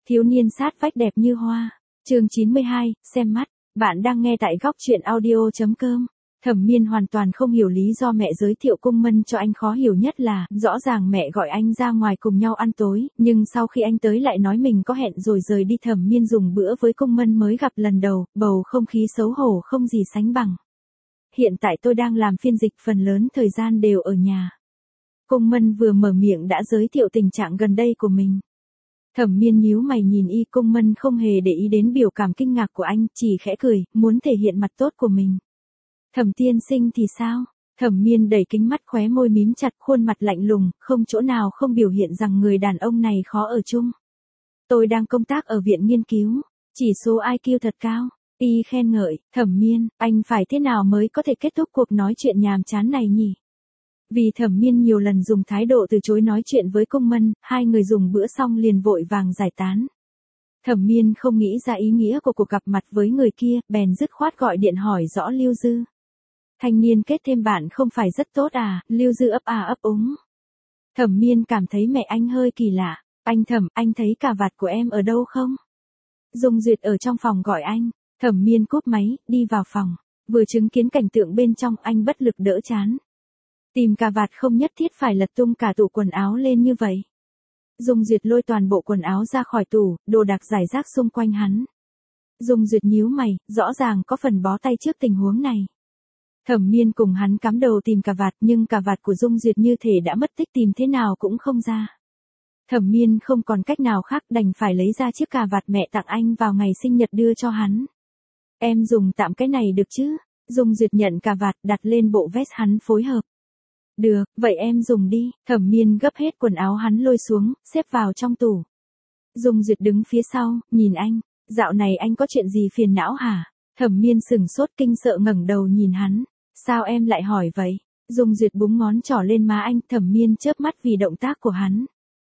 Thiếu niên sát vách đẹp như hoa. Chương 92, xem mắt. Bạn đang nghe tại góc truyện audio.com. Thẩm Miên hoàn toàn không hiểu lý do mẹ giới thiệu Cung Mân cho anh, khó hiểu nhất là, rõ ràng mẹ gọi anh ra ngoài cùng nhau ăn tối, nhưng sau khi anh tới lại nói mình có hẹn rồi rời đi. Thẩm Miên dùng bữa với Cung Mân mới gặp lần đầu, bầu không khí xấu hổ không gì sánh bằng. Hiện tại tôi đang làm phiên dịch, phần lớn thời gian đều ở nhà. Cung Mân vừa mở miệng đã giới thiệu tình trạng gần đây của mình. Thẩm Miên nhíu mày nhìn y. Cung Mân không hề để ý đến biểu cảm kinh ngạc của anh, chỉ khẽ cười, muốn thể hiện mặt tốt của mình. Thẩm tiên sinh thì sao? Thẩm Miên đẩy kính mắt, khóe môi mím chặt, khuôn mặt lạnh lùng, không chỗ nào không biểu hiện rằng người đàn ông này khó ở chung. Tôi đang công tác ở viện nghiên cứu, chỉ số IQ thật cao. Y khen ngợi. Thẩm Miên, anh phải thế nào mới có thể kết thúc cuộc nói chuyện nhàm chán này nhỉ? Vì Thẩm Miên nhiều lần dùng thái độ từ chối nói chuyện với Cung Mân, hai người dùng bữa xong liền vội vàng giải tán. Thẩm Miên không nghĩ ra ý nghĩa của cuộc gặp mặt với người kia, bèn dứt khoát gọi điện hỏi rõ Lưu Dư. Thanh niên kết thêm bạn không phải rất tốt à? Lưu Dư ấp úng. Thẩm Miên cảm thấy mẹ anh hơi kỳ lạ. Anh Thẩm, anh thấy cà vạt của em ở đâu không? Dung Duyệt ở trong phòng gọi anh. Thẩm Miên cúp máy, đi vào phòng. Vừa chứng kiến cảnh tượng bên trong, anh bất lực đỡ chán. Tìm cà vạt không nhất thiết phải lật tung cả tủ quần áo lên như vậy. Dung Duyệt lôi toàn bộ quần áo ra khỏi tủ, đồ đạc rải rác xung quanh hắn. Dung Duyệt nhíu mày, rõ ràng có phần bó tay trước tình huống này. Thẩm Miên cùng hắn cắm đầu tìm cà vạt, nhưng cà vạt của Dung Duyệt như thể đã mất tích, tìm thế nào cũng không ra. Thẩm Miên không còn cách nào khác, đành phải lấy ra chiếc cà vạt mẹ tặng anh vào ngày sinh nhật đưa cho hắn. Em dùng tạm cái này được chứ? Dung Duyệt nhận cà vạt, đặt lên bộ vest hắn phối hợp. Được, vậy em dùng đi. Thẩm Miên gấp hết quần áo hắn lôi xuống, xếp vào trong tủ. Dung Duyệt đứng phía sau, nhìn anh. Dạo này anh có chuyện gì phiền não hả? Thẩm Miên sửng sốt kinh sợ ngẩng đầu nhìn hắn. Sao em lại hỏi vậy? Dung Duyệt búng ngón trỏ lên má anh. Thẩm Miên chớp mắt vì động tác của hắn.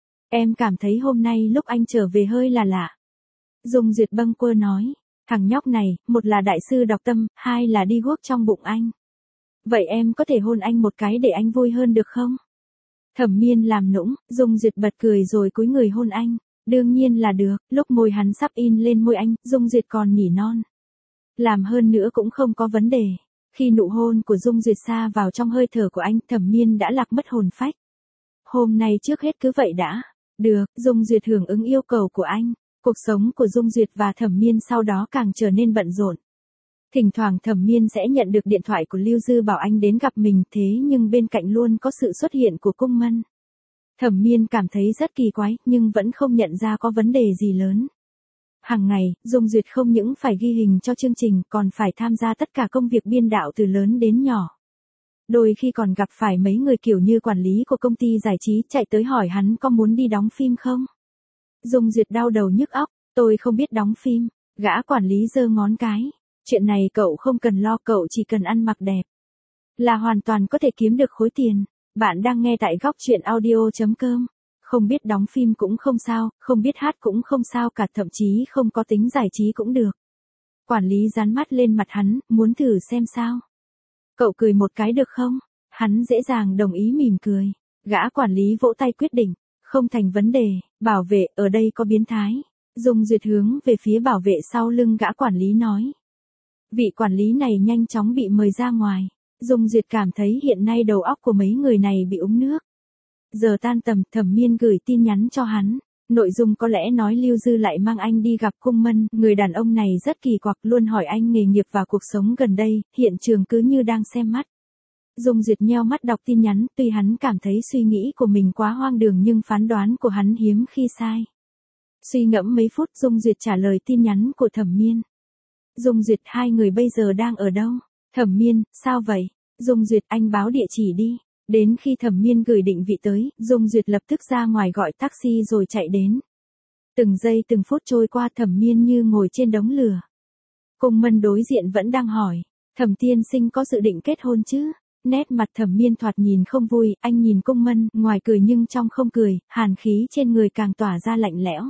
Em cảm thấy hôm nay lúc anh trở về hơi là lạ. Dung Duyệt bâng quơ nói. Thằng nhóc này, một là đại sư đọc tâm, hai là đi guốc trong bụng anh. Vậy em có thể hôn anh một cái để anh vui hơn được không? Thẩm Miên làm nũng. Dung Duyệt bật cười rồi cúi người hôn anh. Đương nhiên là được. Lúc môi hắn sắp in lên môi anh, Dung Duyệt còn nỉ non. Làm hơn nữa cũng không có vấn đề. Khi nụ hôn của Dung Duyệt xa vào trong hơi thở của anh, Thẩm Miên đã lạc mất hồn phách. Hôm nay trước hết cứ vậy đã. Được. Dung Duyệt hưởng ứng yêu cầu của anh. Cuộc sống của Dung Duyệt và Thẩm Miên sau đó càng trở nên bận rộn. Thỉnh thoảng Thẩm Miên sẽ nhận được điện thoại của Lưu Dư bảo anh đến gặp mình, thế nhưng bên cạnh luôn có sự xuất hiện của Cung Mân. Thẩm Miên cảm thấy rất kỳ quái, nhưng vẫn không nhận ra có vấn đề gì lớn. Hàng ngày, Dung Duyệt không những phải ghi hình cho chương trình, còn phải tham gia tất cả công việc biên đạo từ lớn đến nhỏ. Đôi khi còn gặp phải mấy người kiểu như quản lý của công ty giải trí chạy tới hỏi hắn có muốn đi đóng phim không. Dung Duyệt đau đầu nhức óc, tôi không biết đóng phim. Gã quản lý giơ ngón cái. Chuyện này cậu không cần lo, cậu chỉ cần ăn mặc đẹp là hoàn toàn có thể kiếm được khối tiền. Bạn đang nghe tại góc truyện audio.com. Không biết đóng phim cũng không sao, không biết hát cũng không sao cả, thậm chí không có tính giải trí cũng được. Quản lý dán mắt lên mặt hắn, muốn thử xem sao. Cậu cười một cái được không? Hắn dễ dàng đồng ý mỉm cười. Gã quản lý vỗ tay quyết định. Không thành vấn đề, bảo vệ, ở đây có biến thái. Dung Duyệt hướng về phía bảo vệ sau lưng gã quản lý nói. Vị quản lý này nhanh chóng bị mời ra ngoài. Dung Duyệt cảm thấy hiện nay đầu óc của mấy người này bị uống nước. Giờ tan tầm, Thẩm Miên gửi tin nhắn cho hắn. Nội dung có lẽ nói Lưu Dư lại mang anh đi gặp Cung Mân. Người đàn ông này rất kỳ quặc, luôn hỏi anh nghề nghiệp và cuộc sống gần đây, hiện trường cứ như đang xem mắt. Dung Duyệt nheo mắt đọc tin nhắn, tuy hắn cảm thấy suy nghĩ của mình quá hoang đường nhưng phán đoán của hắn hiếm khi sai. Suy ngẫm mấy phút, Dung Duyệt trả lời tin nhắn của Thẩm Miên. Dung Duyệt, hai người bây giờ đang ở đâu? Thẩm Miên, sao vậy? Dung Duyệt, anh báo địa chỉ đi. Đến khi Thẩm Miên gửi định vị tới, Dung Duyệt lập tức ra ngoài gọi taxi rồi chạy đến. Từng giây từng phút trôi qua, Thẩm Miên như ngồi trên đống lửa. Cung Mân đối diện vẫn đang hỏi. Thẩm tiên sinh có dự định kết hôn chứ? Nét mặt Thẩm Miên thoạt nhìn không vui, anh nhìn Cung Mân, ngoài cười nhưng trong không cười, hàn khí trên người càng tỏa ra lạnh lẽo.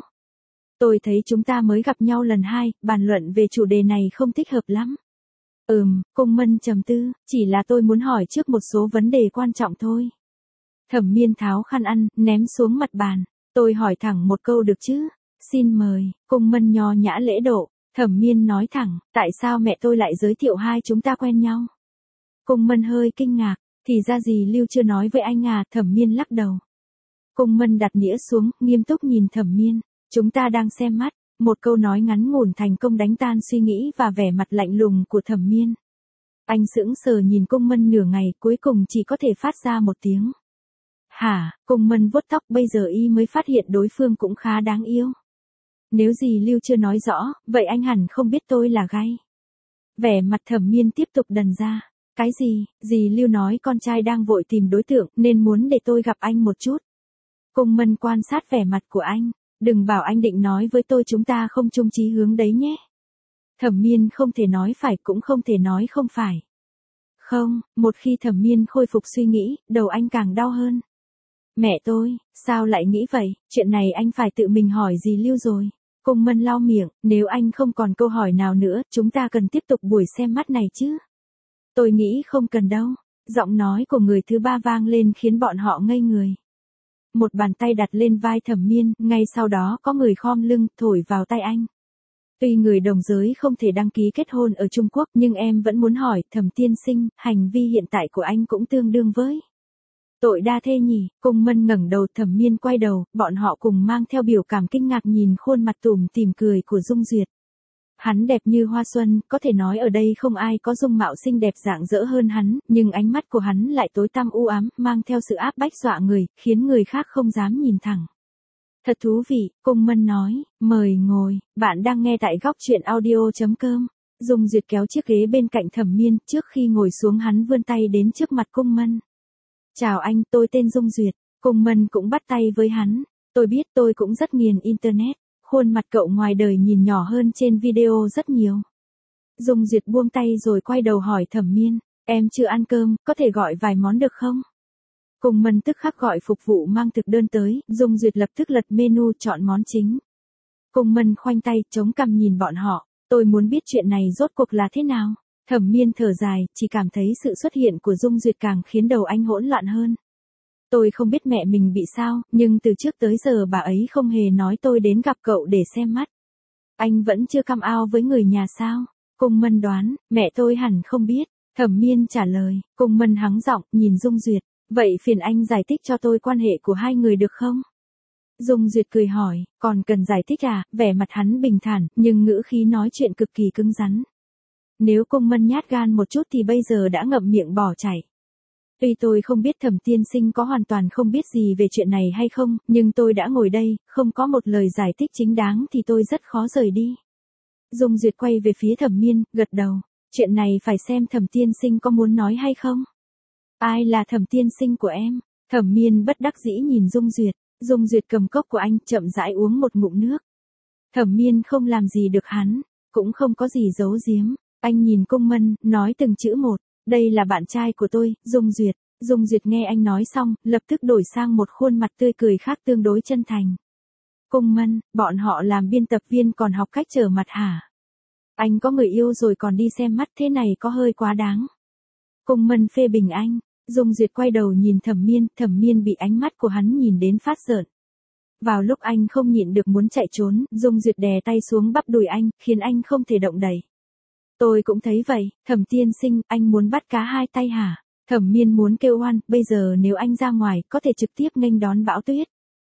Tôi thấy chúng ta mới gặp nhau lần 2, bàn luận về chủ đề này không thích hợp lắm. Cung Mân trầm tư, chỉ là tôi muốn hỏi trước một số vấn đề quan trọng thôi. Thẩm Miên tháo khăn ăn, ném xuống mặt bàn. Tôi hỏi thẳng một câu được chứ? Xin mời, Cung Mân nho nhã lễ độ, Thẩm Miên nói thẳng, tại sao mẹ tôi lại giới thiệu hai chúng ta quen nhau? Cung Mân hơi kinh ngạc, thì ra gì Lưu chưa nói với anh à, Thẩm Miên lắc đầu. Cung Mân đặt đĩa xuống, nghiêm túc nhìn Thẩm Miên, chúng ta đang xem mắt, một câu nói ngắn ngủn thành công đánh tan suy nghĩ và vẻ mặt lạnh lùng của Thẩm Miên. Anh sững sờ nhìn Cung Mân nửa ngày, cuối cùng chỉ có thể phát ra một tiếng. Hả, Cung Mân vuốt tóc, bây giờ y mới phát hiện đối phương cũng khá đáng yêu. Nếu gì Lưu chưa nói rõ, vậy anh hẳn không biết tôi là gay. Vẻ mặt Thẩm Miên tiếp tục đần ra. Cái gì, dì Lưu nói con trai đang vội tìm đối tượng nên muốn để tôi gặp anh một chút. Cung Mân quan sát vẻ mặt của anh, đừng bảo anh định nói với tôi chúng ta không chung chí hướng đấy nhé. Thẩm Miên không thể nói phải cũng không thể nói không phải. Không, một khi Thẩm Miên khôi phục suy nghĩ, đầu anh càng đau hơn. Mẹ tôi, sao lại nghĩ vậy, chuyện này anh phải tự mình hỏi dì Lưu rồi. Cung Mân lau miệng, nếu anh không còn câu hỏi nào nữa, chúng ta cần tiếp tục buổi xem mắt này chứ. Tôi nghĩ không cần đâu. Giọng nói của người thứ ba vang lên khiến bọn họ ngây người. Một bàn tay đặt lên vai Thẩm Miên, ngay sau đó có người khom lưng, thổi vào tay anh. Tuy người đồng giới không thể đăng ký kết hôn ở Trung Quốc nhưng em vẫn muốn hỏi, Thẩm tiên sinh, hành vi hiện tại của anh cũng tương đương với tội đa thê nhỉ? Cung Mân ngẩng đầu, Thẩm Miên quay đầu, bọn họ cùng mang theo biểu cảm kinh ngạc nhìn khuôn mặt tủm tỉm cười của Dung Duyệt. Hắn đẹp như hoa xuân, có thể nói ở đây không ai có dung mạo xinh đẹp rạng rỡ hơn hắn, nhưng ánh mắt của hắn lại tối tăm u ám, mang theo sự áp bách dọa người, khiến người khác không dám nhìn thẳng. Thật thú vị, Cung Mân nói, mời ngồi, bạn đang nghe tại góc truyện audio.com. Dung Duyệt kéo chiếc ghế bên cạnh Thẩm Miên, trước khi ngồi xuống hắn vươn tay đến trước mặt Cung Mân. Chào anh, tôi tên Dung Duyệt. Cung Mân cũng bắt tay với hắn. Tôi biết tôi cũng rất nghiền Internet. Khuôn mặt cậu ngoài đời nhìn nhỏ hơn trên video rất nhiều. Dung Duyệt buông tay rồi quay đầu hỏi Thẩm Miên. Em chưa ăn cơm, có thể gọi vài món được không? Cung Mân tức khắc gọi phục vụ mang thực đơn tới. Dung Duyệt lập tức lật menu chọn món chính. Cung Mân khoanh tay chống cằm nhìn bọn họ. Tôi muốn biết chuyện này rốt cuộc là thế nào? Thẩm Miên thở dài, chỉ cảm thấy sự xuất hiện của Dung Duyệt càng khiến đầu anh hỗn loạn hơn. Tôi không biết mẹ mình bị sao, nhưng từ trước tới giờ bà ấy không hề nói tôi đến gặp cậu để xem mắt. Anh vẫn chưa come out với người nhà sao? Cung Mân đoán, mẹ tôi hẳn không biết. Thẩm Miên trả lời, Cung Mân hắng giọng, nhìn Dung Duyệt. Vậy phiền anh giải thích cho tôi quan hệ của hai người được không? Dung Duyệt cười hỏi, còn cần giải thích à? Vẻ mặt hắn bình thản, nhưng ngữ khí nói chuyện cực kỳ cứng rắn. Nếu Cung Mân nhát gan một chút thì bây giờ đã ngậm miệng bỏ chạy. Tuy tôi không biết Thẩm tiên sinh có hoàn toàn không biết gì về chuyện này hay không, nhưng tôi đã ngồi đây, không có một lời giải thích chính đáng thì tôi rất khó rời đi. Dung Duyệt quay về phía Thẩm Miên, gật đầu. Chuyện này phải xem Thẩm tiên sinh có muốn nói hay không. Ai là Thẩm tiên sinh của em? Thẩm Miên bất đắc dĩ nhìn Dung Duyệt. Dung Duyệt cầm cốc của anh, chậm rãi uống một ngụm nước. Thẩm Miên không làm gì được hắn, cũng không có gì giấu giếm. Anh nhìn Cung Mân, nói từng chữ một. Đây là bạn trai của tôi, Dung Duyệt. Dung Duyệt nghe anh nói xong, lập tức đổi sang một khuôn mặt tươi cười khác tương đối chân thành. Cung Mân, bọn họ làm biên tập viên còn học cách trở mặt hả? Anh có người yêu rồi còn đi xem mắt, thế này có hơi quá đáng. Cung Mân phê bình anh. Dung Duyệt quay đầu nhìn Thẩm Miên bị ánh mắt của hắn nhìn đến phát rợn. Vào lúc anh không nhịn được muốn chạy trốn, Dung Duyệt đè tay xuống bắp đùi anh, khiến anh không thể động đậy. Tôi cũng thấy vậy, Thẩm tiên sinh, anh muốn bắt cá hai tay hả? Thẩm Miên muốn kêu oan, bây giờ nếu anh ra ngoài, có thể trực tiếp nghênh đón bão tuyết.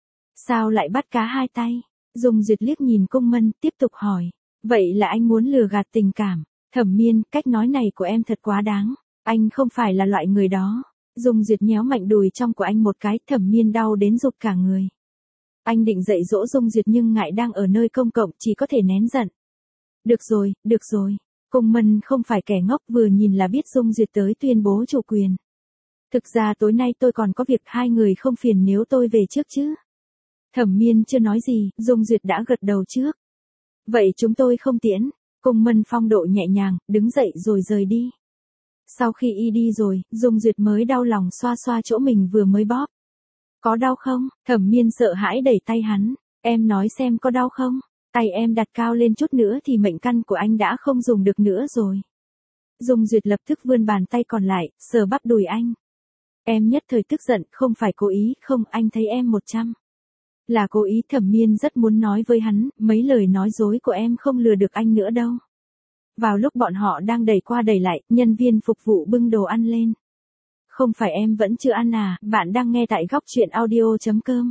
Sao lại bắt cá hai tay? Dung Duyệt liếc nhìn Cung Mân, tiếp tục hỏi. Vậy là anh muốn lừa gạt tình cảm. Thẩm Miên, cách nói này của em thật quá đáng. Anh không phải là loại người đó. Dung Duyệt nhéo mạnh đùi trong của anh một cái, Thẩm Miên đau đến rụt cả người. Anh định dạy dỗ Dung Duyệt nhưng ngại đang ở nơi công cộng, chỉ có thể nén giận. Được rồi. Cung Mân không phải kẻ ngốc, vừa nhìn là biết Dung Duyệt tới tuyên bố chủ quyền. Thực ra tối nay tôi còn có việc, hai người không phiền nếu tôi về trước chứ? Thẩm Miên chưa nói gì, Dung Duyệt đã gật đầu trước. Vậy chúng tôi không tiễn. Cung Mân phong độ nhẹ nhàng, đứng dậy rồi rời đi. Sau khi y đi rồi, Dung Duyệt mới đau lòng xoa xoa chỗ mình vừa mới bóp. Có đau không? Thẩm Miên sợ hãi đẩy tay hắn. Em nói xem có đau không? Tay em đặt cao lên chút nữa thì mệnh căn của anh đã không dùng được nữa rồi. Dung Duyệt lập tức vươn bàn tay còn lại, sờ bắp đùi anh. Em nhất thời tức giận, không phải cố ý, không, anh thấy em 100. Là cố ý. Thẩm Miên rất muốn nói với hắn, mấy lời nói dối của em không lừa được anh nữa đâu. Vào lúc bọn họ đang đẩy qua đẩy lại, nhân viên phục vụ bưng đồ ăn lên. Không phải em vẫn chưa ăn à, bạn đang nghe tại góc chuyện audio.com.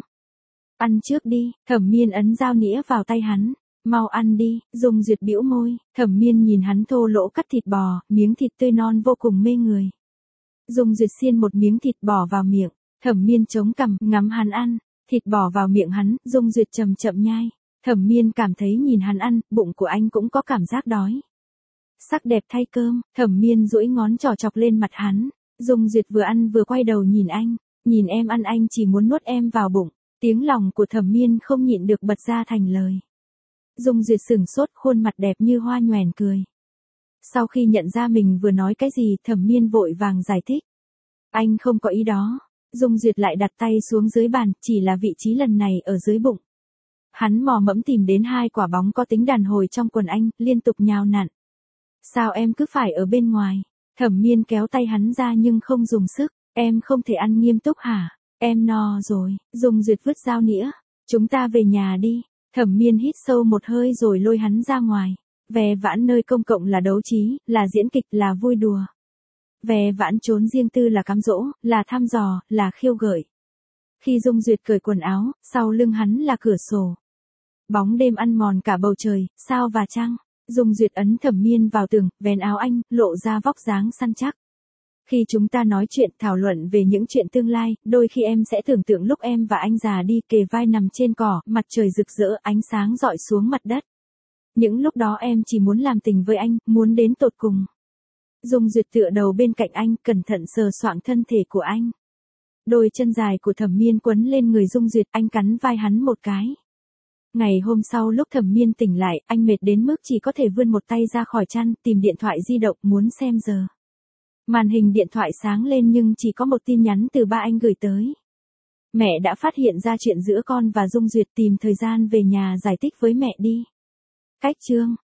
Ăn trước đi. Thẩm Miên ấn dao nĩa vào tay hắn. Mau ăn đi. Dung Duyệt bĩu môi. Thẩm Miên nhìn hắn thô lỗ cắt thịt bò, miếng thịt tươi non vô cùng mê người. Dung Duyệt xiên một miếng thịt bò vào miệng. Thẩm Miên chống cằm, ngắm hắn ăn. Thịt bò vào miệng hắn, Dung Duyệt chậm chậm nhai. Thẩm Miên cảm thấy nhìn hắn ăn, bụng của anh cũng có cảm giác đói. Sắc đẹp thay cơm. Thẩm Miên duỗi ngón trỏ chọc lên mặt hắn. Dung Duyệt vừa ăn vừa quay đầu nhìn anh. Nhìn em ăn anh chỉ muốn nuốt em vào bụng. Tiếng lòng của Thẩm Miên không nhịn được bật ra thành lời. Dung Duyệt sửng sốt, khuôn mặt đẹp như hoa nhoẻn cười. Sau khi nhận ra mình vừa nói cái gì, Thẩm Miên vội vàng giải thích. Anh không có ý đó. Dung Duyệt lại đặt tay xuống dưới bàn, chỉ là vị trí lần này ở dưới bụng. Hắn mò mẫm tìm đến 2 quả bóng có tính đàn hồi trong quần anh, liên tục nhào nặn. Sao em cứ phải ở bên ngoài? Thẩm Miên kéo tay hắn ra nhưng không dùng sức. Em không thể ăn nghiêm túc hả? Em no rồi. Dung Duyệt vứt dao nĩa. Chúng ta về nhà đi. Thẩm Miên hít sâu một hơi rồi lôi hắn ra ngoài. Ve vãn nơi công cộng là đấu trí, là diễn kịch, là vui đùa. Ve vãn trốn riêng tư là cám dỗ, là thăm dò, là khiêu gợi. Khi Dung Duyệt cởi quần áo, sau lưng hắn là cửa sổ. Bóng đêm ăn mòn cả bầu trời, sao và trăng. Dung Duyệt ấn Thẩm Miên vào tường, vén áo anh, lộ ra vóc dáng săn chắc. Khi chúng ta nói chuyện thảo luận về những chuyện tương lai, đôi khi em sẽ tưởng tượng lúc em và anh già đi kề vai nằm trên cỏ, mặt trời rực rỡ, ánh sáng rọi xuống mặt đất. Những lúc đó em chỉ muốn làm tình với anh, muốn đến tột cùng. Dung Duyệt tựa đầu bên cạnh anh, cẩn thận sờ soạng thân thể của anh. Đôi chân dài của Thẩm Miên quấn lên người Dung Duyệt, anh cắn vai hắn một cái. Ngày hôm sau lúc Thẩm Miên tỉnh lại, anh mệt đến mức chỉ có thể vươn một tay ra khỏi chăn, tìm điện thoại di động muốn xem giờ. Màn hình điện thoại sáng lên nhưng chỉ có một tin nhắn từ ba anh gửi tới. Mẹ đã phát hiện ra chuyện giữa con và Dung Duyệt, tìm thời gian về nhà giải thích với mẹ đi. Cách chương